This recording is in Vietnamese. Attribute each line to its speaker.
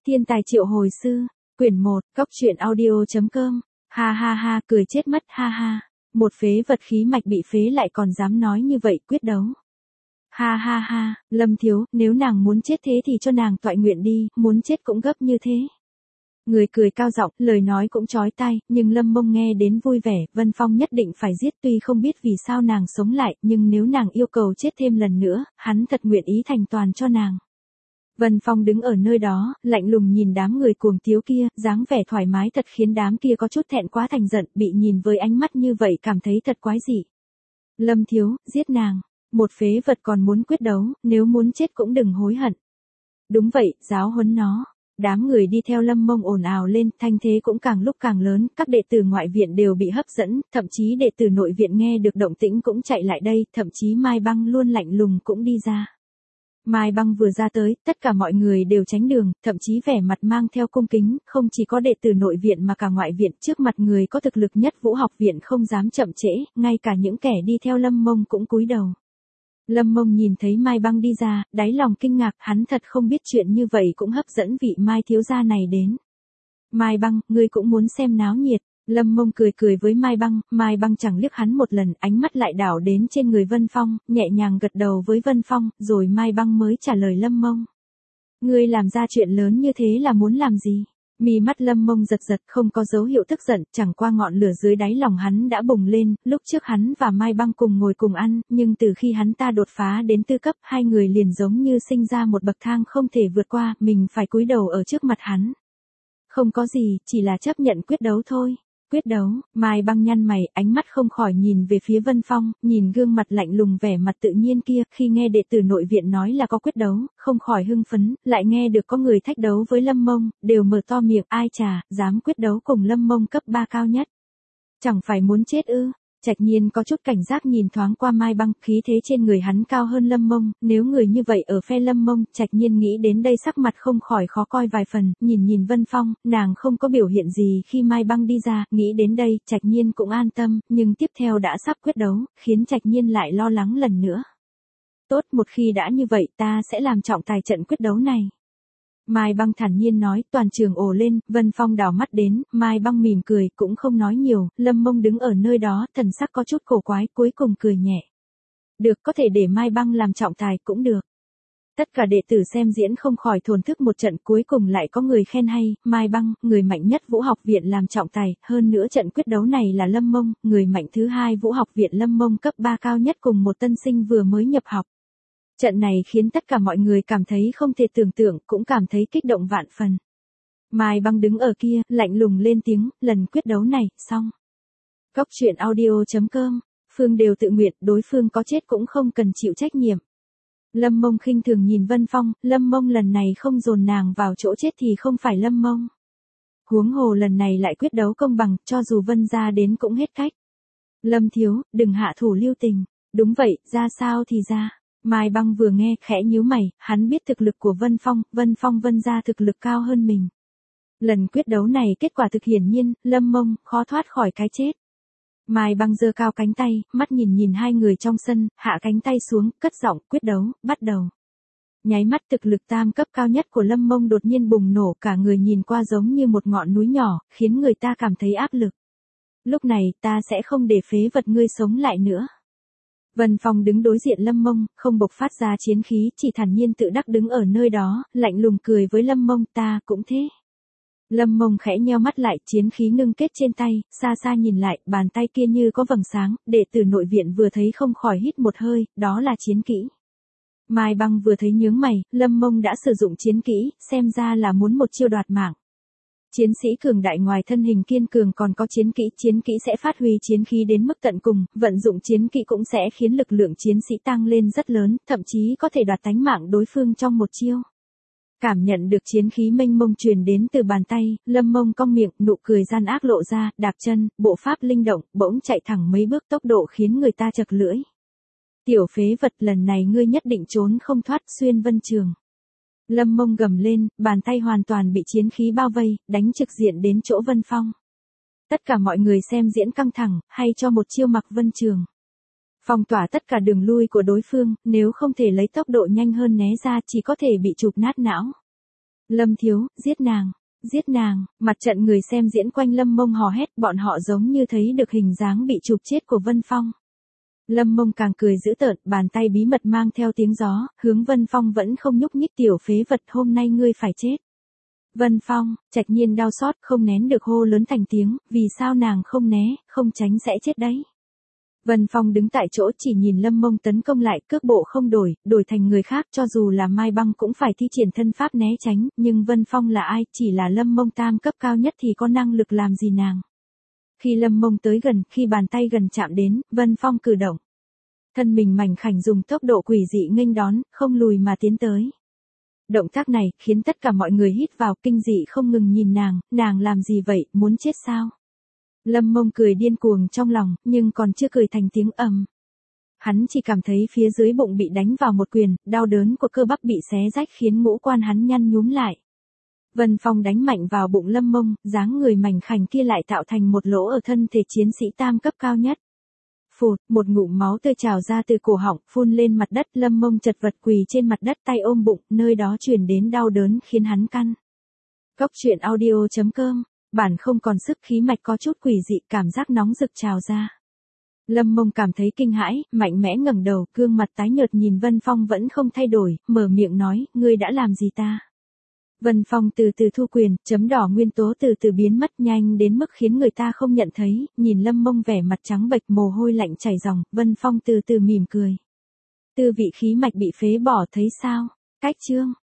Speaker 1: Thiên tài triệu hồi sư, quyển 1, góc truyện audio.com, ha ha ha, cười chết mất, ha ha, một phế vật khí mạch bị phế lại còn dám nói như vậy, quyết đấu. Ha ha ha, Lâm Thiếu, nếu nàng muốn chết thế thì cho nàng toại nguyện đi, muốn chết cũng gấp như thế. Người cười cao giọng, lời nói cũng chói tai, nhưng Lâm Mông nghe đến vui vẻ, Vân Phong nhất định phải giết, tuy không biết vì sao nàng sống lại, nhưng nếu nàng yêu cầu chết thêm lần nữa, hắn thật nguyện ý thành toàn cho nàng. Vân Phong đứng ở nơi đó, lạnh lùng nhìn đám người cuồng tiếu kia, dáng vẻ thoải mái thật khiến đám kia có chút thẹn quá thành giận, bị nhìn với ánh mắt như vậy cảm thấy thật quái dị. Lâm Thiếu, giết nàng, một phế vật còn muốn quyết đấu, nếu muốn chết cũng đừng hối hận. Đúng vậy, giáo huấn nó. Đám người đi theo Lâm Mông ồn ào lên, thanh thế cũng càng lúc càng lớn, các đệ tử ngoại viện đều bị hấp dẫn, thậm chí đệ tử nội viện nghe được động tĩnh cũng chạy lại đây, thậm chí Mai Băng luôn lạnh lùng cũng đi ra. Mai Băng vừa ra tới, tất cả mọi người đều tránh đường, thậm chí vẻ mặt mang theo cung kính, không chỉ có đệ tử nội viện mà cả ngoại viện, trước mặt người có thực lực nhất Vũ học viện không dám chậm trễ, ngay cả những kẻ đi theo Lâm Mông cũng cúi đầu. Lâm Mông nhìn thấy Mai Băng đi ra, đáy lòng kinh ngạc, hắn thật không biết chuyện như vậy cũng hấp dẫn vị Mai thiếu gia này đến. Mai Băng, ngươi cũng muốn xem náo nhiệt. Lâm Mông cười cười với Mai Băng chẳng liếc hắn một lần, ánh mắt lại đảo đến trên người Vân Phong, nhẹ nhàng gật đầu với Vân Phong, rồi Mai Băng mới trả lời Lâm Mông. Ngươi làm ra chuyện lớn như thế là muốn làm gì? Mí mắt Lâm Mông giật giật, không có dấu hiệu tức giận, chẳng qua ngọn lửa dưới đáy lòng hắn đã bùng lên, lúc trước hắn và Mai Băng cùng ngồi cùng ăn, nhưng từ khi hắn ta đột phá đến 4 cấp, hai người liền giống như sinh ra một bậc thang không thể vượt qua, mình phải cúi đầu ở trước mặt hắn. Không có gì, chỉ là chấp nhận quyết đấu thôi. Quyết đấu, Mai Băng nhăn mày, ánh mắt không khỏi nhìn về phía Vân Phong, nhìn gương mặt lạnh lùng vẻ mặt tự nhiên kia, khi nghe đệ tử nội viện nói là có quyết đấu, không khỏi hưng phấn, lại nghe được có người thách đấu với Lâm Mông, đều mở to miệng, ai chà, dám quyết đấu cùng Lâm Mông cấp 3 cao nhất. Chẳng phải muốn chết ư? Trạch Nhiên có chút cảnh giác nhìn thoáng qua Mai Băng, khí thế trên người hắn cao hơn Lâm Mông, nếu người như vậy ở phe Lâm Mông, Trạch Nhiên nghĩ đến đây sắc mặt không khỏi khó coi vài phần, nhìn Vân Phong, nàng không có biểu hiện gì khi Mai Băng đi ra, nghĩ đến đây, Trạch Nhiên cũng an tâm, nhưng tiếp theo đã sắp quyết đấu, khiến Trạch Nhiên lại lo lắng lần nữa. Tốt, một khi đã như vậy, ta sẽ làm trọng tài trận quyết đấu này. Mai Băng thản nhiên nói, toàn trường ồ lên, Vân Phong đảo mắt đến, Mai Băng mỉm cười, cũng không nói nhiều, Lâm Mông đứng ở nơi đó, thần sắc có chút cổ quái, cuối cùng cười nhẹ. Được, có thể để Mai Băng làm trọng tài cũng được. Tất cả đệ tử xem diễn không khỏi thổn thức một trận, cuối cùng lại có người khen hay, Mai Băng, người mạnh nhất Vũ học viện làm trọng tài, hơn nữa trận quyết đấu này là Lâm Mông, người mạnh thứ hai Vũ học viện Lâm Mông cấp 3 cao nhất cùng một tân sinh vừa mới nhập học. Trận này khiến tất cả mọi người cảm thấy không thể tưởng tượng, cũng cảm thấy kích động vạn phần. Mai Băng đứng ở kia, lạnh lùng lên tiếng, lần quyết đấu này, xong. Góc truyện audio.com, phương đều tự nguyện, đối phương có chết cũng không cần chịu trách nhiệm. Lâm Mông khinh thường nhìn Vân Phong, Lâm Mông lần này không dồn nàng vào chỗ chết thì không phải Lâm Mông. Huống hồ lần này lại quyết đấu công bằng, cho dù Vân gia đến cũng hết cách. Lâm Thiếu, đừng hạ thủ lưu tình. Đúng vậy, ra sao thì ra. Mai Băng vừa nghe, khẽ nhíu mày, hắn biết thực lực của Vân Phong Vân gia thực lực cao hơn mình. Lần quyết đấu này kết quả thực hiển nhiên, Lâm Mông, khó thoát khỏi cái chết. Mai Băng giơ cao cánh tay, mắt nhìn hai người trong sân, hạ cánh tay xuống, cất giọng, quyết đấu, bắt đầu. Nháy mắt thực lực tam cấp cao nhất của Lâm Mông đột nhiên bùng nổ, cả người nhìn qua giống như một ngọn núi nhỏ, khiến người ta cảm thấy áp lực. Lúc này, ta sẽ không để phế vật ngươi sống lại nữa. Vân Phong đứng đối diện Lâm Mông, không bộc phát ra chiến khí, chỉ thản nhiên tự đắc đứng ở nơi đó, lạnh lùng cười với Lâm Mông, ta cũng thế. Lâm Mông khẽ nheo mắt lại, chiến khí ngưng kết trên tay, xa xa nhìn lại, bàn tay kia như có vầng sáng, đệ tử nội viện vừa thấy không khỏi hít một hơi, đó là chiến kỹ. Mai Băng vừa thấy nhướng mày, Lâm Mông đã sử dụng chiến kỹ, xem ra là muốn một chiêu đoạt mạng. Chiến sĩ cường đại ngoài thân hình kiên cường còn có chiến kỹ sẽ phát huy chiến khí đến mức tận cùng, vận dụng chiến kỹ cũng sẽ khiến lực lượng chiến sĩ tăng lên rất lớn, thậm chí có thể đoạt tánh mạng đối phương trong một chiêu. Cảm nhận được chiến khí mênh mông truyền đến từ bàn tay, Lâm Mông cong miệng, nụ cười gian ác lộ ra, đạp chân, bộ pháp linh động, bỗng chạy thẳng mấy bước, tốc độ khiến người ta chật lưỡi. Tiểu phế vật, lần này ngươi nhất định trốn không thoát, xuyên vân trường. Lâm Mông gầm lên, bàn tay hoàn toàn bị chiến khí bao vây, đánh trực diện đến chỗ Vân Phong. Tất cả mọi người xem diễn căng thẳng, hay cho một chiêu mặc vân trường. Phong tỏa tất cả đường lui của đối phương, nếu không thể lấy tốc độ nhanh hơn né ra chỉ có thể bị chụp nát não. Lâm thiếu, giết nàng, giết nàng, mặt trận người xem diễn quanh Lâm Mông hò hét, bọn họ giống như thấy được hình dáng bị chụp chết của Vân Phong. Lâm Mông càng cười dữ tợn, bàn tay bí mật mang theo tiếng gió, hướng Vân Phong vẫn không nhúc nhích, tiểu phế vật, hôm nay ngươi phải chết. Vân Phong, Trạch Nhiên đau xót, không nén được hô lớn thành tiếng, vì sao nàng không né, không tránh sẽ chết đấy. Vân Phong đứng tại chỗ chỉ nhìn Lâm Mông tấn công lại, cước bộ không đổi thành người khác, cho dù là Mai Băng cũng phải thi triển thân pháp né tránh, nhưng Vân Phong là ai, chỉ là Lâm Mông tam cấp cao nhất thì có năng lực làm gì nàng. Khi Lâm Mông tới gần, khi bàn tay gần chạm đến, Vân Phong cử động. Thân mình mảnh khảnh dùng tốc độ quỷ dị nghênh đón, không lùi mà tiến tới. Động tác này, khiến tất cả mọi người hít vào kinh dị không ngừng nhìn nàng làm gì vậy, muốn chết sao? Lâm Mông cười điên cuồng trong lòng, nhưng còn chưa cười thành tiếng ầm. Hắn chỉ cảm thấy phía dưới bụng bị đánh vào một quyền, đau đớn của cơ bắp bị xé rách khiến ngũ quan hắn nhăn nhúm lại. Vân Phong đánh mạnh vào bụng Lâm Mông, dáng người mảnh khảnh kia lại tạo thành một lỗ ở thân thể chiến sĩ tam cấp cao nhất. Phụt, một ngụm máu tươi trào ra từ cổ họng, phun lên mặt đất, Lâm Mông chật vật quỳ trên mặt đất, tay ôm bụng, nơi đó truyền đến đau đớn khiến hắn căn. Cốc truyện audio.com, bản không còn sức, khí mạch có chút quỷ dị, cảm giác nóng rực trào ra. Lâm Mông cảm thấy kinh hãi, mạnh mẽ ngẩng đầu, gương mặt tái nhợt nhìn Vân Phong vẫn không thay đổi, mở miệng nói, ngươi đã làm gì ta? Vân Phong từ từ thu quyền, chấm đỏ nguyên tố từ từ biến mất nhanh đến mức khiến người ta không nhận thấy, nhìn Lâm Mông vẻ mặt trắng bệch mồ hôi lạnh chảy ròng, Vân Phong từ từ mỉm cười. Tư vị khí mạch bị phế bỏ thấy sao? Cách chương.